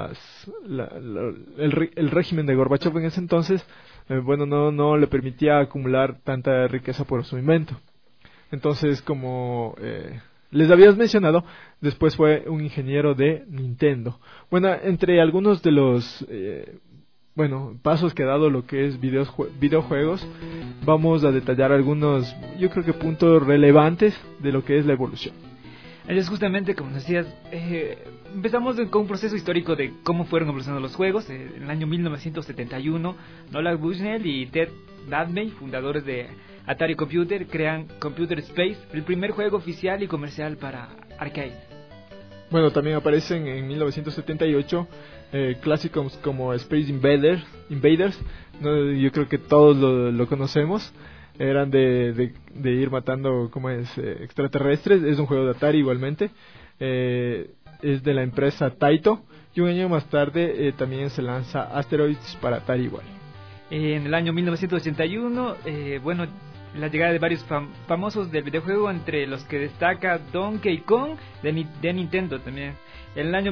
Speaker 1: el régimen de Gorbachev en ese entonces, no le permitía acumular tanta riqueza por su invento. Entonces, como les habías mencionado, después fue un ingeniero de Nintendo. Bueno, entre algunos de los pasos que ha dado lo que es videojuegos, vamos a detallar algunos, yo creo que puntos relevantes de lo que es la evolución.
Speaker 5: Es justamente, como decías, empezamos con un proceso histórico de cómo fueron evolucionando los juegos. En el año 1971, Nolan Bushnell y Ted Dadney, fundadores de Atari Computer, crean Computer Space, el primer juego oficial y comercial para arcade.
Speaker 1: Bueno, también aparecen en 1978 clásicos como Space Invaders. Yo creo que todos lo conocemos. Eran de ir matando extraterrestres. Es un juego de Atari igualmente. Es de la empresa Taito. Y un año más tarde también se lanza Asteroids para Atari igual.
Speaker 5: En el año 1981, la llegada de varios famosos del videojuego, entre los que destaca Donkey Kong de Nintendo también. En el año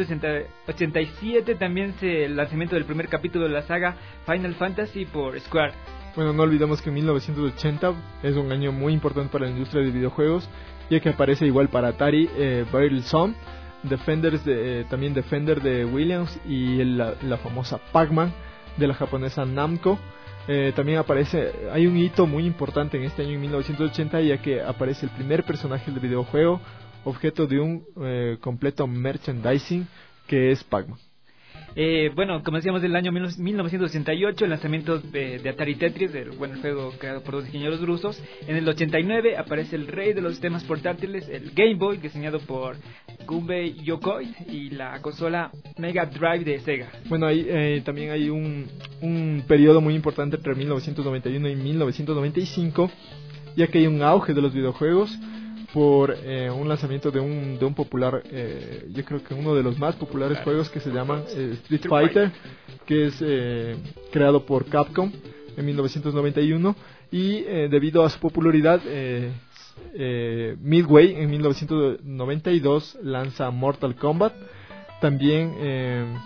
Speaker 5: 1987 también el lanzamiento del primer capítulo de la saga Final Fantasy por Square.
Speaker 1: Bueno, no olvidemos que 1980 es un año muy importante para la industria de videojuegos, ya que aparece igual para Atari Battlezone, también Defender de Williams y la famosa Pac-Man de la japonesa Namco. También hay un hito muy importante en este año, en 1980, ya que aparece el primer personaje del videojuego, objeto de un completo merchandising, que es Pac-Man.
Speaker 5: Como decíamos, del año 1988, el lanzamiento de Atari Tetris, el juego creado por dos ingenieros rusos. En el 89 aparece el rey de los sistemas portátiles, el Game Boy, diseñado por Gunpei Yokoi, y la consola Mega Drive de Sega.
Speaker 1: Bueno, ahí también hay un periodo muy importante entre 1991 y 1995, ya que hay un auge de los videojuegos por un lanzamiento de un popular, yo creo que uno de los más populares juegos, que se llaman Street Fighter, que es creado por Capcom en 1991, y debido a su popularidad, Midway en 1992 lanza Mortal Kombat. También en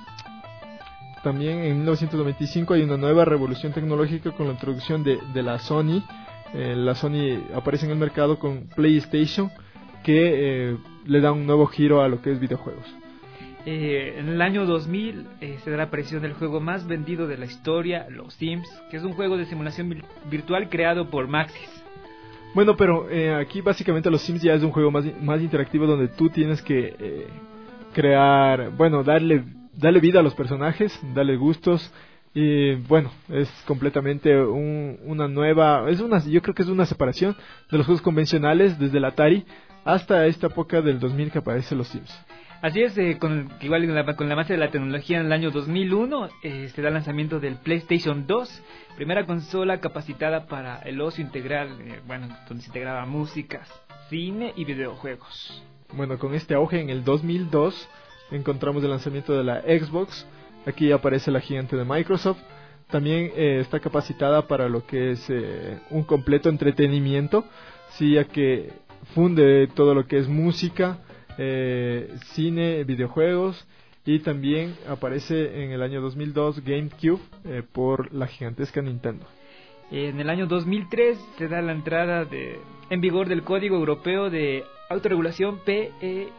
Speaker 1: 1995 hay una nueva revolución tecnológica con la introducción de la Sony. La Sony aparece en el mercado con PlayStation, que le da un nuevo giro a lo que es videojuegos.
Speaker 5: En el año 2000 se da la aparición del juego más vendido de la historia, Los Sims, que es un juego de simulación virtual creado por Maxis.
Speaker 1: Bueno, pero aquí básicamente Los Sims ya es un juego más interactivo, donde tú tienes que crear, darle vida a los personajes, darle gustos. Y es completamente una nueva, yo creo que es una separación de los juegos convencionales desde el Atari hasta esta época del 2000 que aparece Los Sims.
Speaker 5: Así es, con la base de la tecnología, en el año 2001 se da el lanzamiento del PlayStation 2, primera consola capacitada para el ocio integral, donde se integraba música, cine y videojuegos.
Speaker 1: Bueno, con este auge en el 2002 encontramos el lanzamiento de la Xbox. Aquí aparece la gigante de Microsoft. También está capacitada para lo que es un completo entretenimiento, sí, ya que funde todo lo que es música, cine, videojuegos, y también aparece en el año 2002 GameCube por la gigantesca Nintendo.
Speaker 5: En el año 2003 se da la entrada en vigor del Código Europeo de Autorregulación PEGI.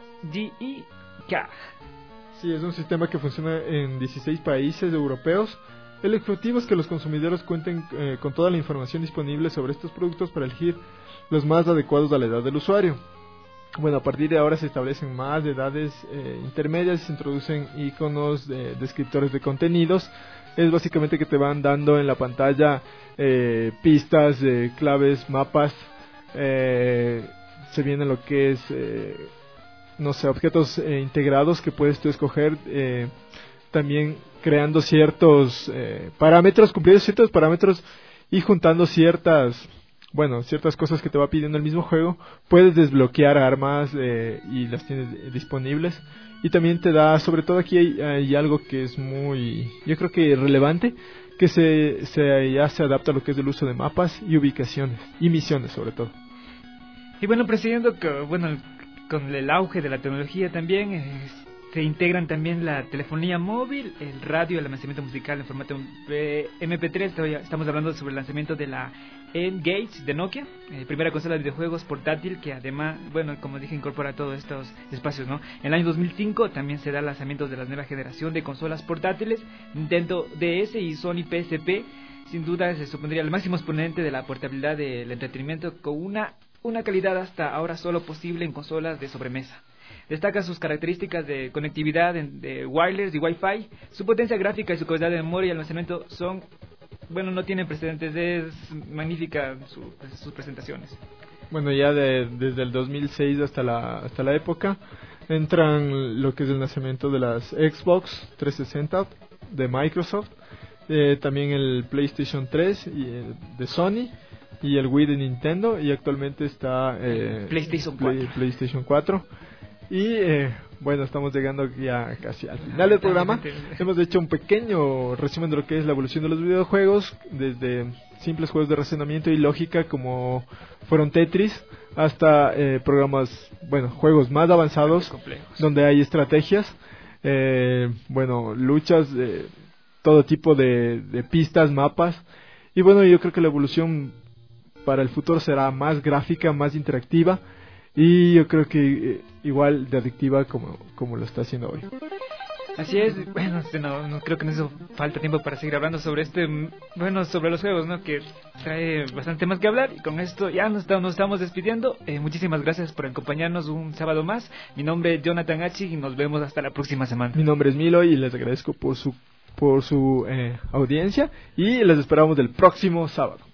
Speaker 1: Sí, es un sistema que funciona en 16 países europeos. El objetivo es que los consumidores cuenten con toda la información disponible sobre estos productos para elegir los más adecuados a la edad del usuario. Bueno, a partir de ahora se establecen más edades intermedias, se introducen iconos descriptores de contenidos. Es básicamente que te van dando en la pantalla pistas, claves, mapas. Se viene lo que es no sé, objetos integrados que puedes tú escoger, también creando ciertos parámetros, cumpliendo ciertos parámetros y juntando ciertas cosas que te va pidiendo el mismo juego, puedes desbloquear armas y las tienes disponibles. Y también te da, sobre todo aquí hay algo que es muy, yo creo que relevante, que ya se adapta a lo que es el uso de mapas y ubicaciones, y misiones sobre todo.
Speaker 5: Y bueno, presidiendo con el auge de la tecnología también, se integran también la telefonía móvil, el radio, el almacenamiento musical en formato MP3. Estamos hablando sobre el lanzamiento de la N-Gage de Nokia, primera consola de videojuegos portátil que además, como dije, incorpora todos estos espacios, ¿no? En el año 2005 también se da el lanzamiento de la nueva generación de consolas portátiles, Nintendo DS y Sony PSP. Sin duda se supondría el máximo exponente de la portabilidad del entretenimiento, con una calidad hasta ahora solo posible en consolas de sobremesa. Destaca sus características de conectividad de wireless y Wi-Fi, su potencia gráfica y su capacidad de memoria y almacenamiento no tienen precedentes, es magnífica sus presentaciones. Bueno, ya desde el 2006 hasta la época entran lo que es el lanzamiento de las Xbox 360 de Microsoft, también el PlayStation 3 de Sony y el Wii de Nintendo, y actualmente está PlayStation 4. Y estamos llegando ya casi al final del programa. Hemos hecho un pequeño resumen de lo que es la evolución de los videojuegos, desde simples juegos de razonamiento y lógica como fueron Tetris, hasta juegos más avanzados donde hay estrategias, luchas, todo tipo de pistas, mapas. Y yo creo que la evolución para el futuro será más gráfica, más interactiva, y yo creo que igual de adictiva como lo está haciendo hoy. Así es, no creo que no hizo falta tiempo para seguir hablando sobre sobre los juegos, ¿no? Que trae bastante más que hablar, y con esto ya nos estamos despidiendo. Muchísimas gracias por acompañarnos un sábado más. Mi nombre es Jonathan H. y nos vemos hasta la próxima semana.
Speaker 1: Mi nombre es Milo y les agradezco por su audiencia, y les esperamos el próximo sábado.